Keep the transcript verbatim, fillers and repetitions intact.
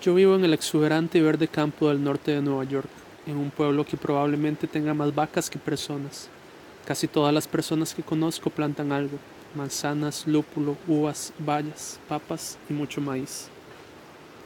Yo vivo en el exuberante y verde campo del norte de Nueva York, en un pueblo que probablemente tenga más vacas que personas. Casi todas las personas que conozco plantan algo: manzanas, lúpulo, uvas, bayas, papas y mucho maíz.